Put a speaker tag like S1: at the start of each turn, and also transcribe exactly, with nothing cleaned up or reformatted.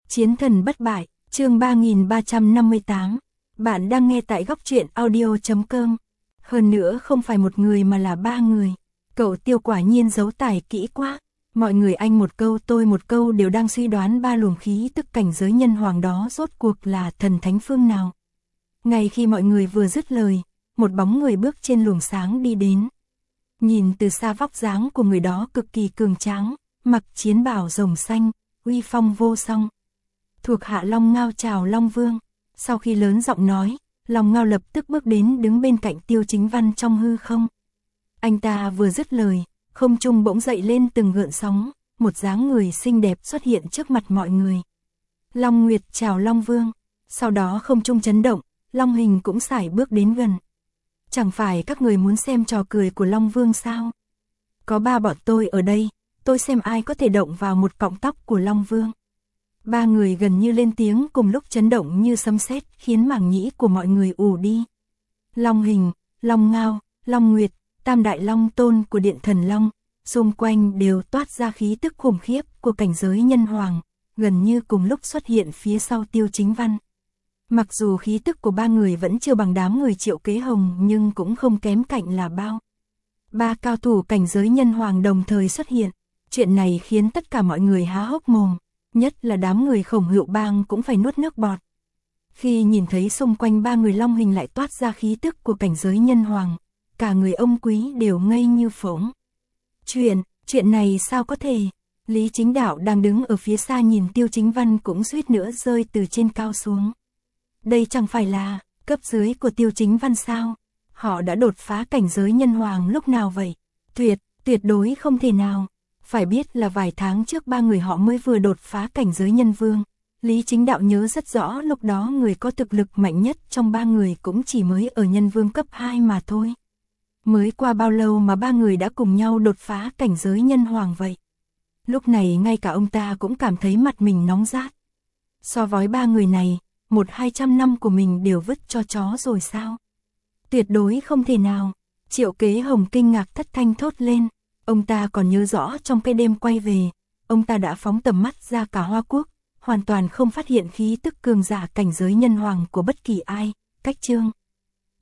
S1: Chiến thần bất bại, chương ba nghìn ba trăm năm mươi tám. Bạn đang nghe tại góc truyện audio chấm com. Hơn nữa không phải một người mà là ba người. Cậu Tiêu quả nhiên giấu tài kỹ quá. Mọi người anh một câu tôi một câu đều đang suy đoán ba luồng khí tức cảnh giới nhân hoàng đó rốt cuộc là thần thánh phương nào. Ngay khi mọi người vừa dứt lời, một bóng người bước trên luồng sáng đi đến. Nhìn từ xa vóc dáng của người đó cực kỳ cường tráng, mặc chiến bào rồng xanh, uy phong vô song. Thuộc hạ Long Ngao chào Long Vương. Sau khi lớn giọng nói, Long Ngao lập tức bước đến đứng bên cạnh Tiêu Chính Văn trong hư không. Anh ta vừa dứt lời, không trung bỗng dậy lên từng gợn sóng, một dáng người xinh đẹp xuất hiện trước mặt mọi người. Long Nguyệt chào Long Vương. Sau đó không trung chấn động, Long Hình cũng sải bước đến gần. Chẳng phải các người muốn xem trò cười của Long Vương sao? Có ba bọn tôi ở đây, tôi xem ai có thể động vào một cọng tóc của Long Vương. Ba người gần như lên tiếng cùng lúc chấn động như sấm sét, khiến màng nhĩ của mọi người ù đi. Long Hình, Long Ngao, Long Nguyệt, Tam Đại Long Tôn của Điện Thần Long, xung quanh đều toát ra khí tức khủng khiếp của cảnh giới nhân hoàng, gần như cùng lúc xuất hiện phía sau Tiêu Chính Văn. Mặc dù khí tức của ba người vẫn chưa bằng đám người Triệu Kế Hồng nhưng cũng không kém cạnh là bao. Ba cao thủ cảnh giới nhân hoàng đồng thời xuất hiện, chuyện này khiến tất cả mọi người há hốc mồm, nhất là đám người Khổng Hữu Bang cũng phải nuốt nước bọt. Khi nhìn thấy xung quanh ba người Long Hình lại toát ra khí tức của cảnh giới nhân hoàng, cả người ông Quý đều ngây như phỗng. Chuyện, chuyện này sao có thể? Lý Chính Đạo đang đứng ở phía xa nhìn Tiêu Chính Văn cũng suýt nữa rơi từ trên cao xuống. Đây chẳng phải là cấp dưới của Tiêu Chính Văn sao? Họ đã đột phá cảnh giới nhân hoàng lúc nào vậy? Tuyệt, tuyệt đối không thể nào. Phải biết là vài tháng trước ba người họ mới vừa đột phá cảnh giới nhân vương. Lý Chính Đạo nhớ rất rõ lúc đó người có thực lực mạnh nhất trong ba người cũng chỉ mới ở nhân vương cấp hai mà thôi. Mới qua bao lâu mà ba người đã cùng nhau đột phá cảnh giới nhân hoàng vậy? Lúc này ngay cả ông ta cũng cảm thấy mặt mình nóng rát. So với ba người này, một hai trăm năm của mình đều vứt cho chó rồi sao? Tuyệt đối không thể nào. Triệu Kế Hồng kinh ngạc thất thanh thốt lên. Ông ta còn nhớ rõ trong cái đêm quay về, ông ta đã phóng tầm mắt ra cả Hoa Quốc, hoàn toàn không phát hiện khí tức cường giả cảnh giới nhân hoàng của bất kỳ ai. Cách chương